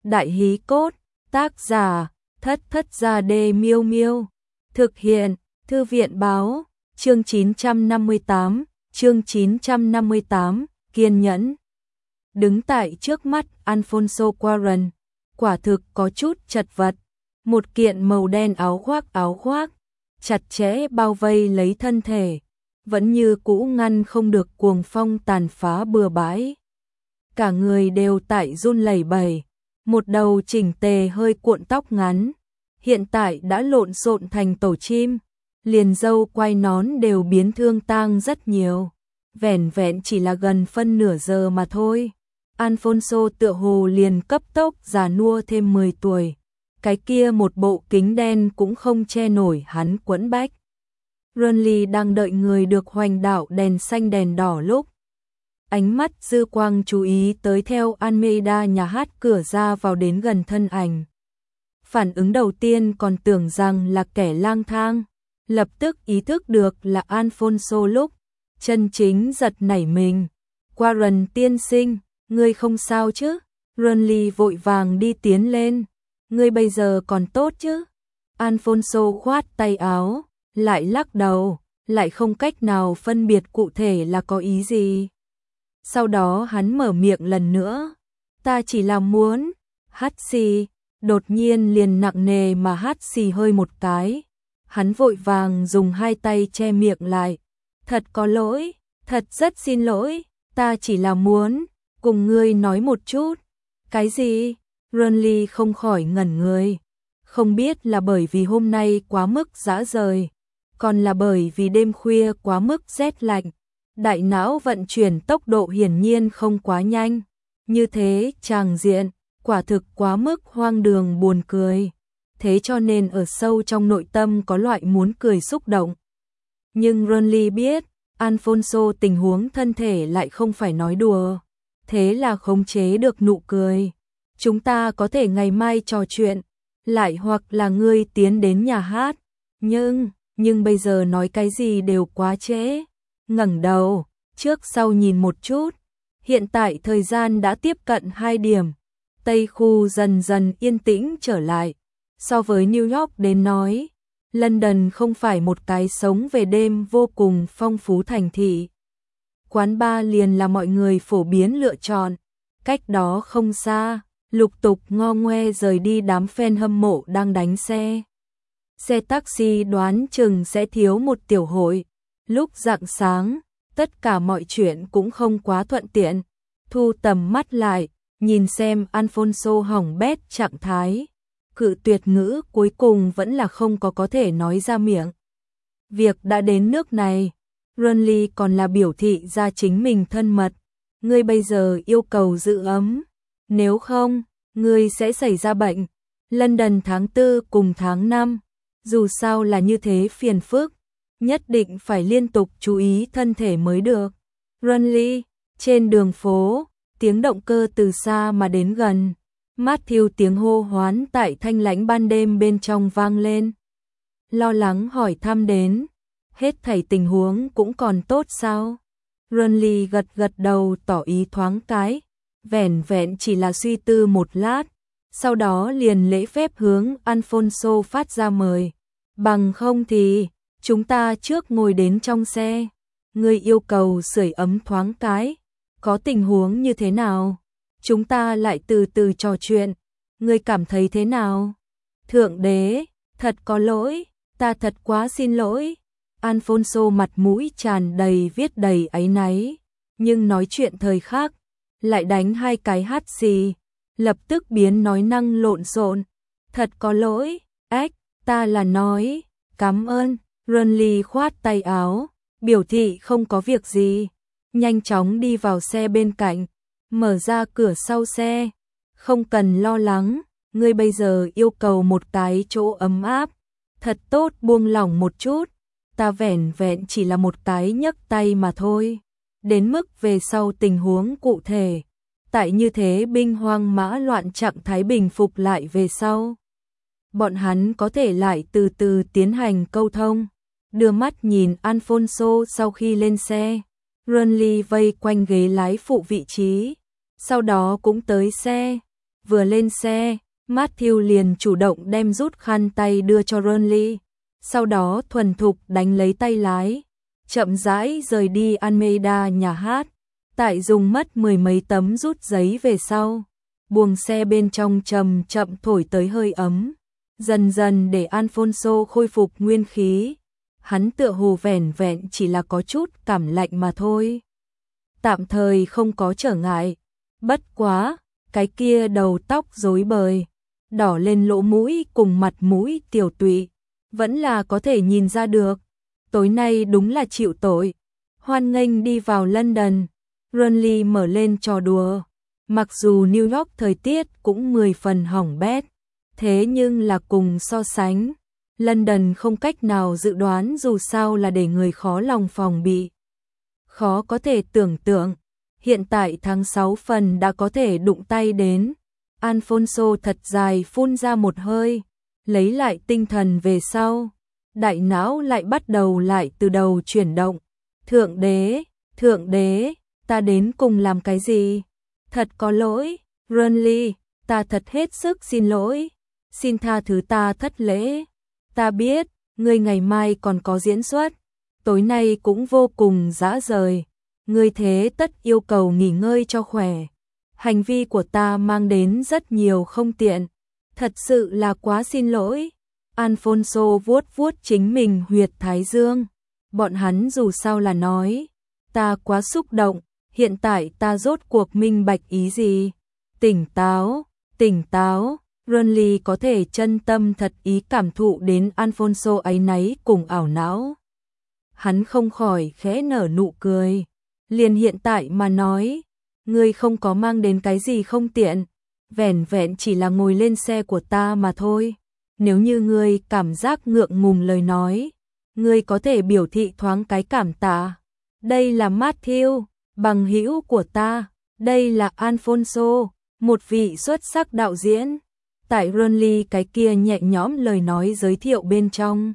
Đại hí cốt, tác giả, Thất Thất Gia Đê Miêu Miêu. Thực hiện, Thư viện báo, chương 958, kiên nhẫn. Đứng tại trước mắt Alfonso Cuarón, quả thực có chút chật vật. Một kiện màu đen áo khoác, chặt chẽ bao vây lấy thân thể, vẫn như cũ ngăn không được cuồng phong tàn phá bừa bãi. Cả người đều tại run lẩy bẩy, một đầu chỉnh tề hơi cuộn tóc ngắn, hiện tại đã lộn xộn thành tổ chim, liền râu quai nón đều biến thương tang rất nhiều, vẻn vẹn chỉ là gần phân nửa giờ mà thôi. Alfonso tựa hồ liền cấp tốc già nua thêm 10 tuổi, cái kia một bộ kính đen cũng không che nổi hắn quẫn bách. Renly đang đợi người được hoành đạo đèn xanh đèn đỏ lúc. Ánh mắt dư quang chú ý tới theo Almeida nhà hát cửa ra vào đến gần thân ảnh. Phản ứng đầu tiên còn tưởng rằng là kẻ lang thang, lập tức ý thức được là Alfonso lúc, chân chính giật nảy mình. Cuarón tiên sinh, ngươi không sao chứ? Renly vội vàng đi tiến lên. Ngươi bây giờ còn tốt chứ? Alfonso khoát tay áo, lại lắc đầu, lại không cách nào phân biệt cụ thể là có ý gì. Sau đó hắn mở miệng lần nữa, ta chỉ là muốn, hắt xì, đột nhiên liền nặng nề mà hắt xì hơi một cái. Hắn vội vàng dùng hai tay che miệng lại, thật có lỗi, thật rất xin lỗi, ta chỉ là muốn, cùng ngươi nói một chút. Cái gì? Renly không khỏi ngẩn người, không biết là bởi vì hôm nay quá mức dã rời, còn là bởi vì đêm khuya quá mức rét lạnh. Đại não vận chuyển tốc độ hiển nhiên không quá nhanh, như thế tràng diện, quả thực quá mức hoang đường buồn cười, thế cho nên ở sâu trong nội tâm có loại muốn cười xúc động. Nhưng Renly biết, Alfonso tình huống thân thể lại không phải nói đùa, thế là khống chế được nụ cười. Chúng ta có thể ngày mai trò chuyện, lại hoặc là ngươi tiến đến nhà hát, nhưng bây giờ nói cái gì đều quá trễ. Ngẩng đầu, trước sau nhìn một chút, hiện tại thời gian đã tiếp cận 2 điểm, Tây khu dần dần yên tĩnh trở lại. So với New York đến nói, London không phải một cái sống về đêm vô cùng phong phú thành thị. Quán bar liền là mọi người phổ biến lựa chọn, cách đó không xa, lục tục ngo ngoe rời đi đám fan hâm mộ đang đánh xe. Xe taxi đoán chừng sẽ thiếu một tiểu hội. Lúc rạng sáng, tất cả mọi chuyện cũng không quá thuận tiện. Thu tầm mắt lại, nhìn xem Alfonso hỏng bét trạng thái. Cự tuyệt ngữ cuối cùng vẫn là không có thể nói ra miệng. Việc đã đến nước này, Renly còn là biểu thị ra chính mình thân mật. Ngươi bây giờ yêu cầu giữ ấm, nếu không, ngươi sẽ xảy ra bệnh. London tháng 4 cùng tháng 5, dù sao là như thế phiền phức. Nhất định phải liên tục chú ý thân thể mới được. Renly, trên đường phố, tiếng động cơ từ xa mà đến gần. Matthew tiếng hô hoán tại thanh lãnh ban đêm bên trong vang lên. Lo lắng hỏi thăm đến, hết thảy tình huống cũng còn tốt sao? Renly gật đầu tỏ ý thoáng cái, vẻn vẹn chỉ là suy tư một lát, sau đó liền lễ phép hướng Alfonso phát ra mời. Bằng không thì chúng ta trước ngồi đến trong xe, ngươi yêu cầu sưởi ấm thoáng cái, có tình huống như thế nào? Chúng ta lại từ từ trò chuyện, ngươi cảm thấy thế nào? Thượng đế, thật có lỗi, ta thật quá xin lỗi. Alfonso mặt mũi tràn đầy viết đầy áy náy, nhưng nói chuyện thời khắc, lại đánh 2 cái hắt xì, lập tức biến nói năng lộn xộn. Thật có lỗi, ta là nói, cảm ơn. Renly khoát tay áo, biểu thị không có việc gì, nhanh chóng đi vào xe bên cạnh, mở ra cửa sau xe. Không cần lo lắng, ngươi bây giờ yêu cầu một cái chỗ ấm áp, thật tốt buông lỏng một chút, ta vẻn vẹn chỉ là một cái nhấc tay mà thôi. Đến mức về sau tình huống cụ thể, tại như thế binh hoang mã loạn trạng thái bình phục lại về sau, bọn hắn có thể lại từ từ tiến hành câu thông. Đưa mắt nhìn Alfonso sau khi lên xe, Renly vây quanh ghế lái phụ vị trí, sau đó cũng tới xe. Vừa lên xe, Matthew liền chủ động đem rút khăn tay đưa cho Ronly, sau đó thuần thục đánh lấy tay lái, chậm rãi rời đi Almeida nhà hát. Tại dùng mất mười mấy tấm rút giấy về sau, buồng xe bên trong chậm chậm thổi tới hơi ấm, dần dần để Alfonso khôi phục nguyên khí. Hắn tựa hồ vẻn vẹn chỉ là có chút cảm lạnh mà thôi, tạm thời không có trở ngại. Bất quá, cái kia đầu tóc rối bời, đỏ lên lỗ mũi cùng mặt mũi tiểu tụy, vẫn là có thể nhìn ra được. Tối nay đúng là chịu tội. Hoan nghênh đi vào London. Ronly mở lên trò đùa. Mặc dù New York thời tiết cũng 10 phần hỏng bét, thế nhưng là cùng so sánh, London không cách nào dự đoán, dù sao là để người khó lòng phòng bị. Khó có thể tưởng tượng, hiện tại tháng 6 phần đã có thể đụng tay đến. Alfonso thật dài phun ra một hơi, lấy lại tinh thần về sau, đại não lại bắt đầu lại từ đầu chuyển động. Thượng đế, ta đến cùng làm cái gì? Thật có lỗi, Ronly, ta thật hết sức xin lỗi. Xin tha thứ ta thất lễ. Ta biết, ngươi ngày mai còn có diễn xuất, tối nay cũng vô cùng dã rời. Ngươi thế tất yêu cầu nghỉ ngơi cho khỏe. Hành vi của ta mang đến rất nhiều không tiện. Thật sự là quá xin lỗi. Alfonso vuốt vuốt chính mình huyệt thái dương. Bọn hắn dù sao là nói, ta quá xúc động, hiện tại ta rốt cuộc minh bạch ý gì. Tỉnh táo, Ronly có thể chân tâm thật ý cảm thụ đến Alfonso áy náy cùng ảo não. Hắn không khỏi khẽ nở nụ cười. Liền hiện tại mà nói, ngươi không có mang đến cái gì không tiện, vẻn vẹn chỉ là ngồi lên xe của ta mà thôi. Nếu như ngươi cảm giác ngượng ngùng lời nói, ngươi có thể biểu thị thoáng cái cảm tạ. Đây là Matthew, bằng hữu của ta, đây là Alfonso, một vị xuất sắc đạo diễn. Tại Ronly cái kia nhẹ nhõm lời nói giới thiệu bên trong,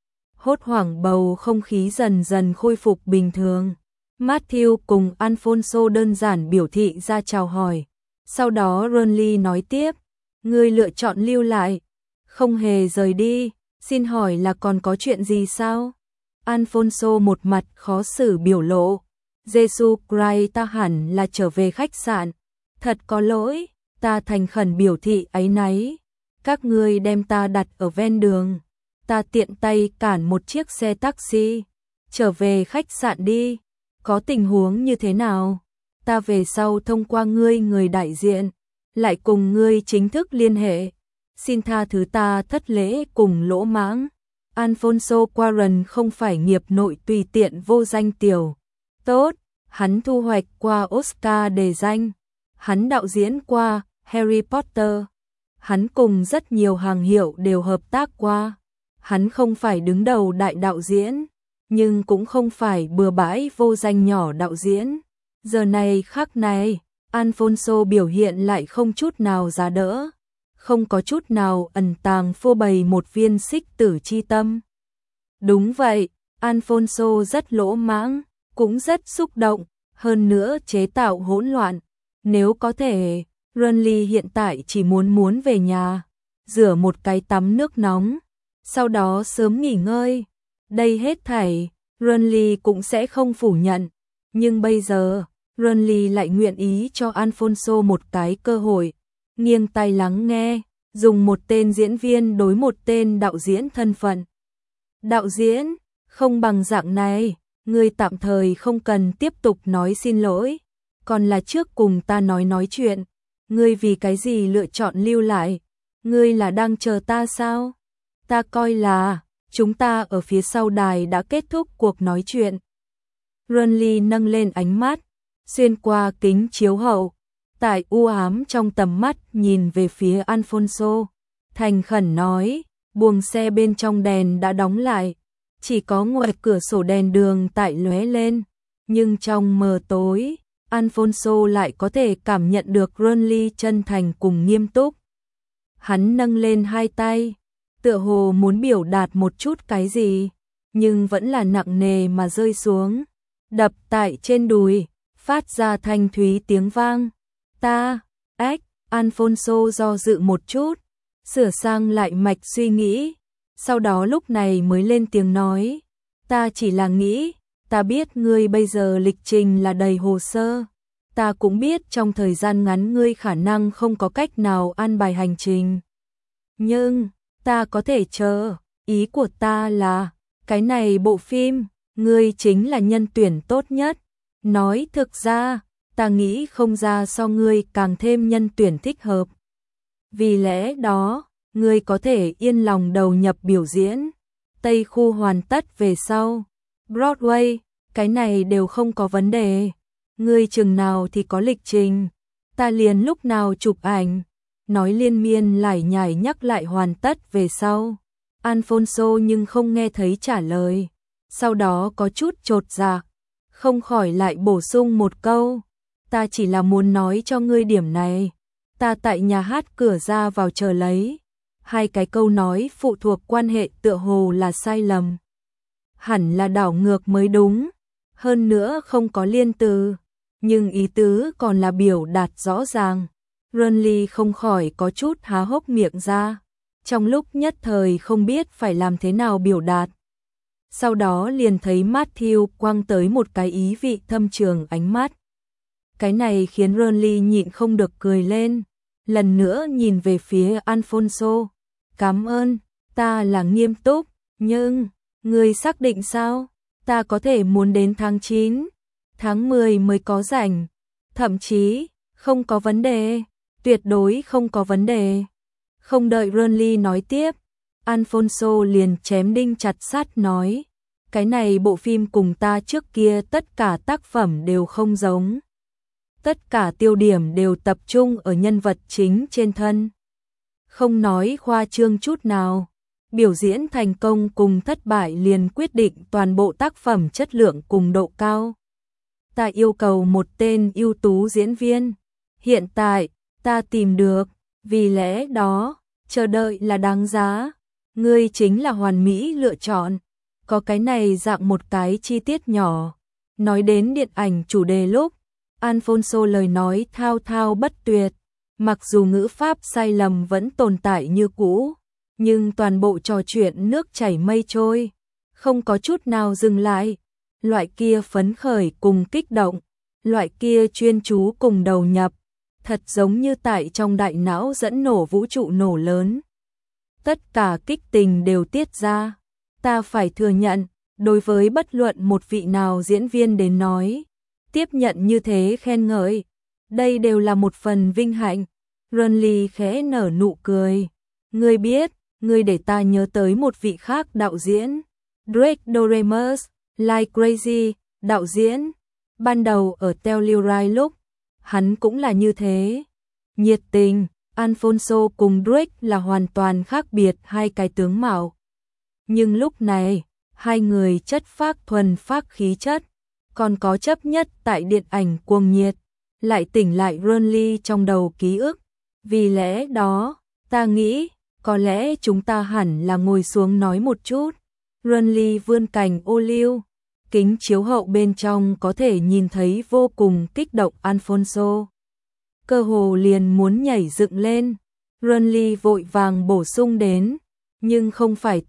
hốt hoảng bầu không khí dần dần khôi phục bình thường. Matthew cùng Alfonso đơn giản biểu thị ra chào hỏi. Sau đó Ronly nói tiếp, ngươi lựa chọn lưu lại, không hề rời đi, xin hỏi là còn có chuyện gì sao? Alfonso một mặt khó xử biểu lộ, Jesus Christ, ta hẳn là trở về khách sạn. Thật có lỗi, ta thành khẩn biểu thị áy náy. Các ngươi đem ta đặt ở ven đường, ta tiện tay cản một chiếc xe taxi, trở về khách sạn đi. Có tình huống như thế nào? Ta về sau thông qua ngươi người đại diện, lại cùng ngươi chính thức liên hệ. Xin tha thứ ta thất lễ cùng lỗ mãng. Alfonso Cuarón không phải nghiệp nội tùy tiện vô danh tiểu tốt, hắn thu hoạch qua Oscar đề danh, hắn đạo diễn qua Harry Potter, hắn cùng rất nhiều hàng hiệu đều hợp tác qua. Hắn không phải đứng đầu đại đạo diễn, nhưng cũng không phải bừa bãi vô danh nhỏ đạo diễn. Giờ này khắc này, Alfonso biểu hiện lại không chút nào giá đỡ, không có chút nào ẩn tàng phô bày một viên xích tử chi tâm. Đúng vậy, Alfonso rất lỗ mãng, cũng rất xúc động, hơn nữa chế tạo hỗn loạn. Nếu có thể, Ronly hiện tại chỉ muốn về nhà, rửa một cái tắm nước nóng, sau đó sớm nghỉ ngơi. Đây hết thảy, Ronly cũng sẽ không phủ nhận. Nhưng bây giờ, Ronly lại nguyện ý cho Alfonso một cái cơ hội, nghiêng tai lắng nghe, dùng một tên diễn viên đối một tên đạo diễn thân phận. Đạo diễn, không bằng dạng này, ngươi tạm thời không cần tiếp tục nói xin lỗi, còn là trước cùng ta nói chuyện. Ngươi vì cái gì lựa chọn lưu lại? Ngươi là đang chờ ta sao? Ta coi là chúng ta ở phía sau đài đã kết thúc cuộc nói chuyện. Ronly nâng lên ánh mắt, xuyên qua kính chiếu hậu, tại u ám trong tầm mắt nhìn về phía Alfonso, thành khẩn nói, buồng xe bên trong đèn đã đóng lại, chỉ có ngoài cửa sổ đèn đường tại lóe lên, nhưng trong mờ tối, Alfonso lại có thể cảm nhận được Ronly chân thành cùng nghiêm túc. Hắn nâng lên hai tay, tựa hồ muốn biểu đạt một chút cái gì, nhưng vẫn là nặng nề mà rơi xuống, đập tại trên đùi, phát ra thanh thúy tiếng vang. Ta, ếch, Alfonso do dự một chút, sửa sang lại mạch suy nghĩ, sau đó lúc này mới lên tiếng nói, ta chỉ là nghĩ, ta biết ngươi bây giờ lịch trình là đầy hồ sơ, ta cũng biết trong thời gian ngắn ngươi khả năng không có cách nào an bài hành trình. Nhưng, ta có thể chờ, ý của ta là, cái này bộ phim, ngươi chính là nhân tuyển tốt nhất. Nói thực ra, ta nghĩ không ra so ngươi càng thêm nhân tuyển thích hợp. Vì lẽ đó, ngươi có thể yên lòng đầu nhập biểu diễn. Tây khu hoàn tất về sau. Broadway, cái này đều không có vấn đề. Ngươi chừng nào thì có lịch trình. Ta liền lúc nào chụp ảnh. Nói liên miên lải nhải nhắc lại hoàn tất về sau. Alfonso nhưng không nghe thấy trả lời. Sau đó có chút chột dạ, không khỏi lại bổ sung một câu. Ta chỉ là muốn nói cho ngươi điểm này. Ta tại nhà hát cửa ra vào chờ lấy. Hai cái câu nói phụ thuộc quan hệ tựa hồ là sai lầm. Hẳn là đảo ngược mới đúng. Hơn nữa không có liên từ. Nhưng ý tứ còn là biểu đạt rõ ràng. Renly không khỏi có chút há hốc miệng ra. Trong lúc nhất thời không biết phải làm thế nào biểu đạt. Sau đó liền thấy Matthew quăng tới một cái ý vị thâm trường ánh mắt. Cái này khiến Renly nhịn không được cười lên. Lần nữa nhìn về phía Alfonso. Cảm ơn, ta là nghiêm túc, nhưng, ngươi xác định sao? Ta có thể muốn đến tháng 9, tháng 10 mới có rảnh. Thậm chí, không có vấn đề, tuyệt đối không có vấn đề. Không đợi Renly nói tiếp, Alfonso liền chém đinh chặt sắt nói. Cái này bộ phim cùng ta trước kia tất cả tác phẩm đều không giống. Tất cả tiêu điểm đều tập trung ở nhân vật chính trên thân. Không nói khoa trương chút nào. Biểu diễn thành công cùng thất bại liền quyết định toàn bộ tác phẩm chất lượng cùng độ cao. Ta yêu cầu một tên ưu tú diễn viên. Hiện tại, ta tìm được. Vì lẽ đó, chờ đợi là đáng giá. Ngươi chính là hoàn mỹ lựa chọn. Có cái này dạng một cái chi tiết nhỏ. Nói đến điện ảnh chủ đề lúc, Alfonso lời nói thao thao bất tuyệt. Mặc dù ngữ pháp sai lầm vẫn tồn tại như cũ, nhưng toàn bộ trò chuyện nước chảy mây trôi, không có chút nào dừng lại. Loại kia phấn khởi cùng kích động, loại kia chuyên chú cùng đầu nhập, thật giống như tại trong đại não dẫn nổ vũ trụ nổ lớn. Tất cả kích tình đều tiết ra. Ta phải thừa nhận, đối với bất luận một vị nào diễn viên đến nói, tiếp nhận như thế khen ngợi, đây đều là một phần vinh hạnh. Renly khẽ nở nụ cười. Ngươi biết, ngươi để ta nhớ tới một vị khác đạo diễn. Drake Doremus, Like Crazy, đạo diễn. Ban đầu ở Telluride lúc, hắn cũng là như thế. Nhiệt tình, Alfonso cùng Drake là hoàn toàn khác biệt hai cái tướng mạo. Nhưng lúc này, hai người chất phác thuần phác khí chất, còn có chấp nhất tại điện ảnh cuồng nhiệt, lại tỉnh lại Renly trong đầu ký ức. Vì lẽ đó, ta nghĩ, có lẽ chúng ta hẳn là ngồi xuống nói một chút. Renly vươn cành ô liu, kính chiếu hậu bên trong có thể nhìn thấy vô cùng kích động Alfonso. Cơ hồ liền muốn nhảy dựng lên. Renly vội vàng bổ sung đến, nhưng không phải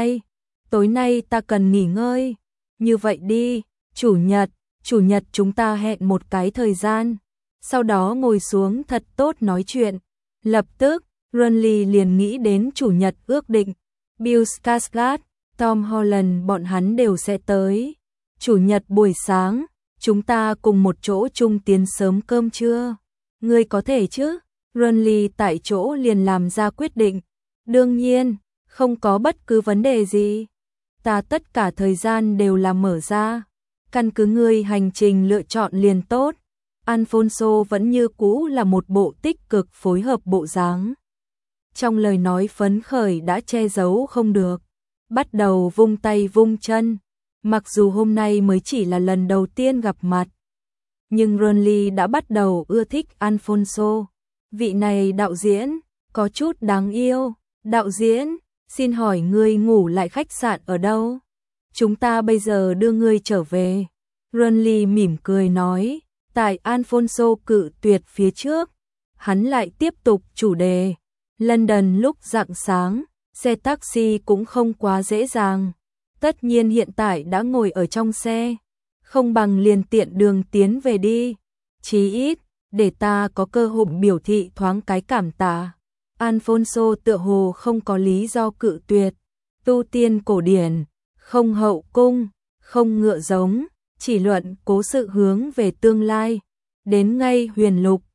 tối nay ta cần nghỉ ngơi. Như vậy đi, chủ nhật chúng ta hẹn một cái thời gian, sau đó ngồi xuống thật tốt nói chuyện. Lập tức, Renly liền nghĩ đến chủ nhật ước định, Bill Skarsgård, Tom Holland bọn hắn đều sẽ tới. Chủ nhật buổi sáng, chúng ta cùng một chỗ chung tiến sớm cơm trưa. Ngươi có thể chứ? Renly tại chỗ liền làm ra quyết định. Đương nhiên, không có bất cứ vấn đề gì. Ta tất cả thời gian đều là mở ra. Căn cứ ngươi hành trình lựa chọn liền tốt. Alfonso vẫn như cũ là một bộ tích cực phối hợp bộ dáng. Trong lời nói phấn khởi đã che giấu không được. Bắt đầu vung tay vung chân. Mặc dù hôm nay mới chỉ là lần đầu tiên gặp mặt, nhưng Renly đã bắt đầu ưa thích Alfonso. Vị này đạo diễn, có chút đáng yêu. Đạo diễn, xin hỏi ngươi ngủ lại khách sạn ở đâu? Chúng ta bây giờ đưa ngươi trở về. Renly mỉm cười nói, tại Alfonso cự tuyệt phía trước. hắn lại tiếp tục chủ đề. London lúc rạng sáng, xe taxi cũng không quá dễ dàng. Tất nhiên hiện tại đã ngồi ở trong xe, không bằng liền tiện đường tiến về đi. Chí ít, để ta có cơ hội biểu thị thoáng cái cảm tạ. Alfonso tựa hồ không có lý do cự tuyệt. Tu tiên cổ điển, không hậu cung, không ngựa giống, chỉ luận cố sự hướng về tương lai. Đến ngay Huyền Lục,